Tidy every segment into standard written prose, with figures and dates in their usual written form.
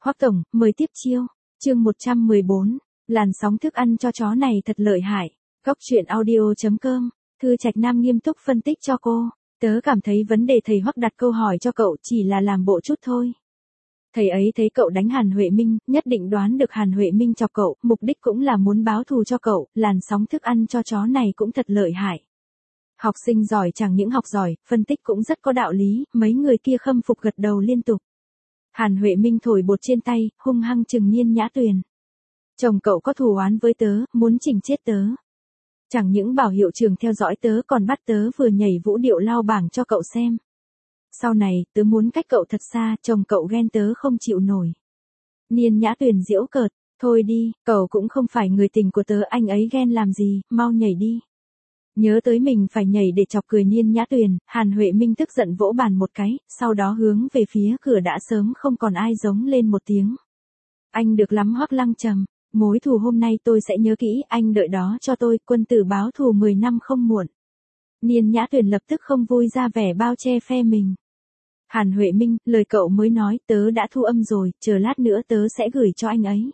Hoắc tổng, mời tiếp chiêu. Chương 114, làn sóng thức ăn cho chó này thật lợi hại. Góc truyện audio.com, Thư Trạch Nam nghiêm túc phân tích cho cô. Tớ cảm thấy vấn đề thầy Hoắc đặt câu hỏi cho cậu chỉ là làm bộ chút thôi. Thầy ấy thấy cậu đánh Hàn Huệ Minh, nhất định đoán được Hàn Huệ Minh chọc cậu, mục đích cũng là muốn báo thù cho cậu, làn sóng thức ăn cho chó này cũng thật lợi hại. Học sinh giỏi chẳng những học giỏi, phân tích cũng rất có đạo lý, mấy người kia khâm phục gật đầu liên tục. Hàn Huệ Minh thổi bột trên tay, hung hăng trừng Nhiên Nhã Tuyền. Chồng cậu có thù oán với tớ, muốn chỉnh chết tớ. Chẳng những bảo hiệu trưởng theo dõi tớ còn bắt tớ vừa nhảy vũ điệu lao bảng cho cậu xem. Sau này, tớ muốn cách cậu thật xa, chồng cậu ghen tớ không chịu nổi. Nhiên Nhã Tuyền giễu cợt, thôi đi, cậu cũng không phải người tình của tớ, anh ấy ghen làm gì, mau nhảy đi. Nhớ tới mình phải nhảy để chọc cười Nhiên Nhã Tuyền, Hàn Huệ Minh tức giận vỗ bàn một cái, sau đó hướng về phía cửa đã sớm không còn ai giống lên một tiếng. Anh được lắm Hoắc Lăng Trầm, mối thù hôm nay tôi sẽ nhớ kỹ, anh đợi đó cho tôi, quân tử báo thù 10 năm không muộn. Nhiên Nhã Tuyền lập tức không vui ra vẻ bao che phe mình. Hàn Huệ Minh, lời cậu mới nói, tớ đã thu âm rồi, chờ lát nữa tớ sẽ gửi cho anh ấy.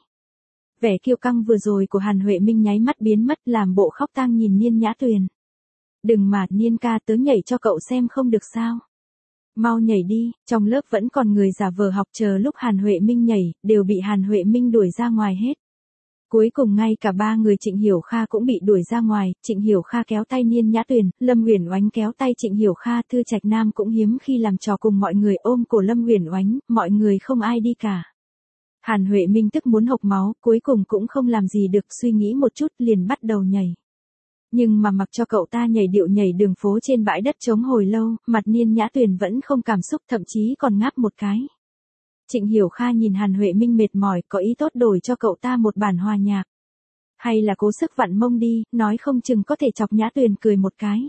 Vẻ kiêu căng vừa rồi của Hàn Huệ Minh nháy mắt biến mất, làm bộ khóc tang nhìn Nhiên Nhã Tuyền. Đừng mà, Nhiên ca, tớ nhảy cho cậu xem không được sao? Mau nhảy đi, trong lớp vẫn còn người giả vờ học chờ lúc Hàn Huệ Minh nhảy, đều bị Hàn Huệ Minh đuổi ra ngoài hết. Cuối cùng ngay cả ba người Trịnh Hiểu Kha cũng bị đuổi ra ngoài, Trịnh Hiểu Kha kéo tay Nhiên Nhã Tuyền, Lâm Uyển Oánh kéo tay Trịnh Hiểu Kha, Thư Trạch Nam cũng hiếm khi làm trò cùng mọi người ôm cổ Lâm Uyển Oánh, mọi người không ai đi cả. Hàn Huệ Minh tức muốn hộc máu, cuối cùng cũng không làm gì được, suy nghĩ một chút liền bắt đầu nhảy. Nhưng mà mặc cho cậu ta nhảy điệu nhảy đường phố trên bãi đất trống hồi lâu, mặt Nhiên Nhã Tuyền vẫn không cảm xúc, thậm chí còn ngáp một cái. Trịnh Hiểu Kha nhìn Hàn Huệ Minh mệt mỏi, có ý tốt đổi cho cậu ta một bản hòa nhạc. Hay là cố sức vặn mông đi, nói không chừng có thể chọc Nhã Tuyền cười một cái.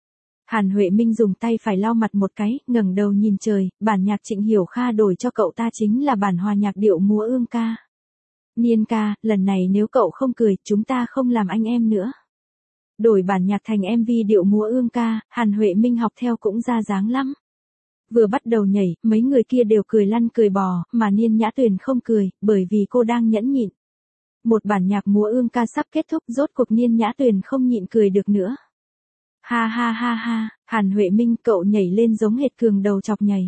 Hàn Huệ Minh dùng tay phải lau mặt một cái, ngẩng đầu nhìn trời, bản nhạc Trịnh Hiểu Kha đổi cho cậu ta chính là bản hòa nhạc điệu múa ương ca. Niên ca, lần này nếu cậu không cười, chúng ta không làm anh em nữa. Đổi bản nhạc thành MV điệu múa ương ca, Hàn Huệ Minh học theo cũng ra dáng lắm. Vừa bắt đầu nhảy, mấy người kia đều cười lăn cười bò, mà Nhiên Nhã Tuyền không cười, bởi vì cô đang nhẫn nhịn. Một bản nhạc múa ương ca sắp kết thúc, rốt cuộc Nhiên Nhã Tuyền không nhịn cười được nữa. Ha ha ha ha, Hàn Huệ Minh, cậu nhảy lên giống hệt cường đầu chọc nhảy.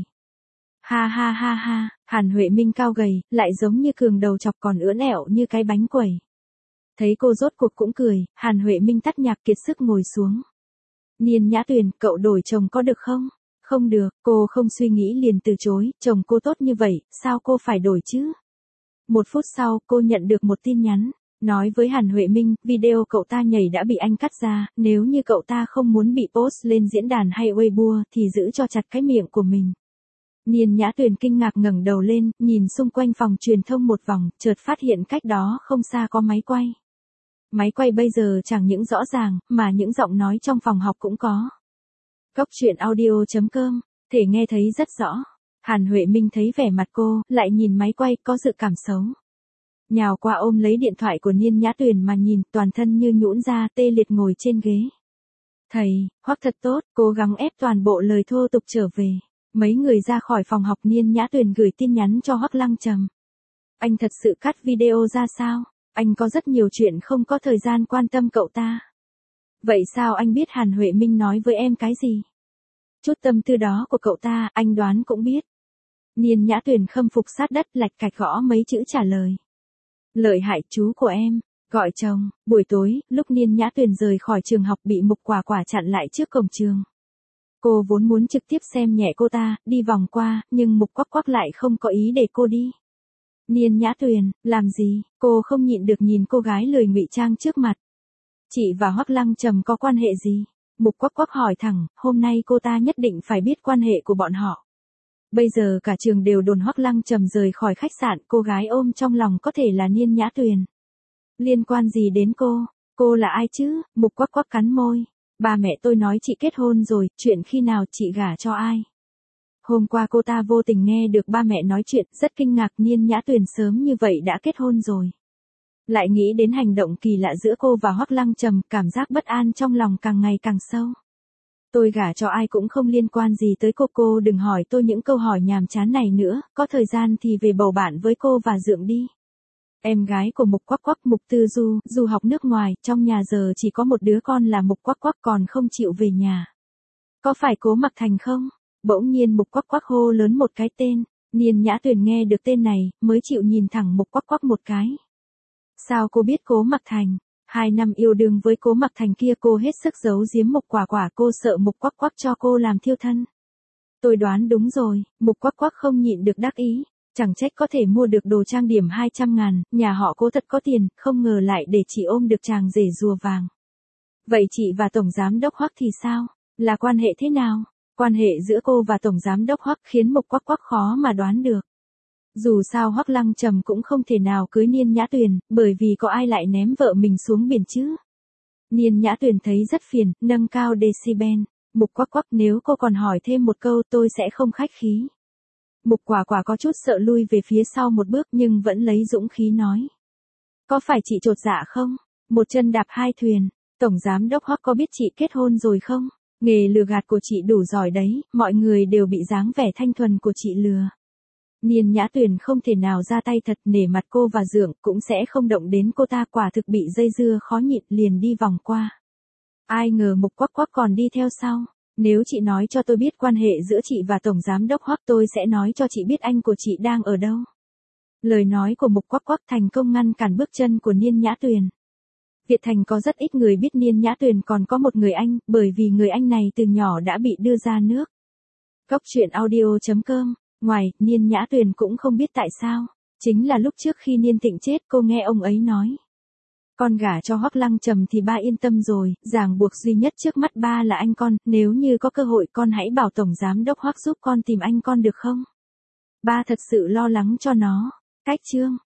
Ha ha ha ha, Hàn Huệ Minh cao gầy, lại giống như cường đầu chọc còn ưỡn ẹo như cái bánh quẩy. Thấy cô rốt cuộc cũng cười, Hàn Huệ Minh tắt nhạc kiệt sức ngồi xuống. Nhiên Nhã Tuyền, cậu đổi chồng có được không? Không được, cô không suy nghĩ liền từ chối, chồng cô tốt như vậy, sao cô phải đổi chứ? Một phút sau, cô nhận được một tin nhắn, nói với Hàn Huệ Minh, video cậu ta nhảy đã bị anh cắt ra, nếu như cậu ta không muốn bị post lên diễn đàn hay Weibo thì giữ cho chặt cái miệng của mình. Nhiên Nhã Tuyền kinh ngạc ngẩng đầu lên, nhìn xung quanh phòng truyền thông một vòng, chợt phát hiện cách đó không xa có máy quay. Máy quay bây giờ chẳng những rõ ràng, mà những giọng nói trong phòng học cũng có. Góc truyện audio.com, thể nghe thấy rất rõ. Hàn Huệ Minh thấy vẻ mặt cô, lại nhìn máy quay, có dự cảm xấu. Nhào qua ôm lấy điện thoại của Nhiên Nhã Tuyền mà nhìn, toàn thân như nhũn ra, tê liệt ngồi trên ghế. Thầy, Hoắc thật tốt, cố gắng ép toàn bộ lời thô tục trở về. Mấy người ra khỏi phòng học, Nhiên Nhã Tuyền gửi tin nhắn cho Hoắc Lăng Trầm. Anh thật sự cắt video ra sao? Anh có rất nhiều chuyện không có thời gian quan tâm cậu ta. Vậy sao anh biết Hàn Huệ Minh nói với em cái gì? Chút tâm tư đó của cậu ta, anh đoán cũng biết. Nhiên Nhã Tuyền khâm phục sát đất, lạch cạch gõ mấy chữ trả lời. Lợi hại, chú của em, gọi chồng. Buổi tối, lúc Nhiên Nhã Tuyền rời khỏi trường học bị Mục Quả Quả chặn lại trước cổng trường. Cô vốn muốn trực tiếp xem nhẹ cô ta, đi vòng qua, nhưng Mục Quắc Quắc lại không có ý để cô đi. Nhiên Nhã Tuyền, làm gì? Cô không nhịn được nhìn cô gái lười ngụy trang trước mặt. Chị và Hoắc Lăng Trầm có quan hệ gì? Mục Quắc Quắc hỏi thẳng, hôm nay cô ta nhất định phải biết quan hệ của bọn họ. Bây giờ cả trường đều đồn Hoắc Lăng Trầm rời khỏi khách sạn, cô gái ôm trong lòng có thể là Nhiên Nhã Tuyền. Liên quan gì đến cô? Cô là ai chứ? Mục Quắc Quắc cắn môi. Ba mẹ tôi nói chị kết hôn rồi, chuyện khi nào chị gả cho ai? Hôm qua cô ta vô tình nghe được ba mẹ nói chuyện, rất kinh ngạc, Nhiên Nhã Tuyền sớm như vậy đã kết hôn rồi. Lại nghĩ đến hành động kỳ lạ giữa cô và Hoắc Lăng Trầm, cảm giác bất an trong lòng càng ngày càng sâu. Tôi gả cho ai cũng không liên quan gì tới cô đừng hỏi tôi những câu hỏi nhàm chán này nữa, có thời gian thì về bầu bạn với cô và Dượng đi. Em gái của Mục Quắc Quắc, Mục Tư Du, du học nước ngoài, trong nhà giờ chỉ có một đứa con là Mục Quắc Quắc còn không chịu về nhà. Có phải Cố Mặc Thành không? Bỗng nhiên Mục Quắc Quắc hô lớn một cái tên, Niên Nhã Tuyền nghe được tên này, mới chịu nhìn thẳng Mục Quắc Quắc một cái. Sao cô biết Cố Mặc Thành? 2 năm yêu đương với Cố Mặc Thành kia cô hết sức giấu giếm Mục Quả Quả, cô sợ Mục Quắc Quắc cho cô làm thiêu thân. Tôi đoán đúng rồi, Mục Quắc Quắc không nhịn được đắc ý. Chẳng trách có thể mua được đồ trang điểm 200.000, nhà họ Cố thật có tiền, không ngờ lại để chị ôm được chàng rể rùa vàng. Vậy chị và Tổng Giám Đốc Hoắc thì sao? Là quan hệ thế nào? Quan hệ giữa cô và Tổng Giám Đốc Hoắc khiến Mục Quắc Quắc khó mà đoán được. Dù sao Hoắc Lăng Trầm cũng không thể nào cưới Niên Nhã Tuyền, bởi vì có ai lại ném vợ mình xuống biển chứ? Niên Nhã Tuyền thấy rất phiền, nâng cao decibel. Mục Quắc Quắc, nếu cô còn hỏi thêm một câu tôi sẽ không khách khí. Mục Quả Quả có chút sợ lui về phía sau một bước nhưng vẫn lấy dũng khí nói. Có phải chị chột dạ không? Một chân đạp hai thuyền. Tổng Giám Đốc Hoắc có biết chị kết hôn rồi không? Nghề lừa gạt của chị đủ giỏi đấy, mọi người đều bị dáng vẻ thanh thuần của chị lừa. Niên Nhã Tuyền không thể nào ra tay thật, nể mặt cô và Dượng cũng sẽ không động đến cô ta, quả thực bị dây dưa khó nhịn liền đi vòng qua. Ai ngờ Mục Quắc Quắc còn đi theo sau. Nếu chị nói cho tôi biết quan hệ giữa chị và Tổng Giám Đốc Hoắc tôi sẽ nói cho chị biết anh của chị đang ở đâu. Lời nói của Mục Quắc Quắc thành công ngăn cản bước chân của Niên Nhã Tuyền. Việt Thành có rất ít người biết Niên Nhã Tuyền còn có một người anh, bởi vì người anh này từ nhỏ đã bị đưa ra nước. Góc truyện audio.com. Ngoài, Niên Nhã Tuyền cũng không biết tại sao. Chính là lúc trước khi Niên Tịnh chết cô nghe ông ấy nói. Con gả cho Hoắc Lăng Trầm thì ba yên tâm rồi, ràng buộc duy nhất trước mắt ba là anh con, nếu như có cơ hội con hãy bảo Tổng Giám Đốc Hoắc giúp con tìm anh con được không? Ba thật sự lo lắng cho nó. Cách chương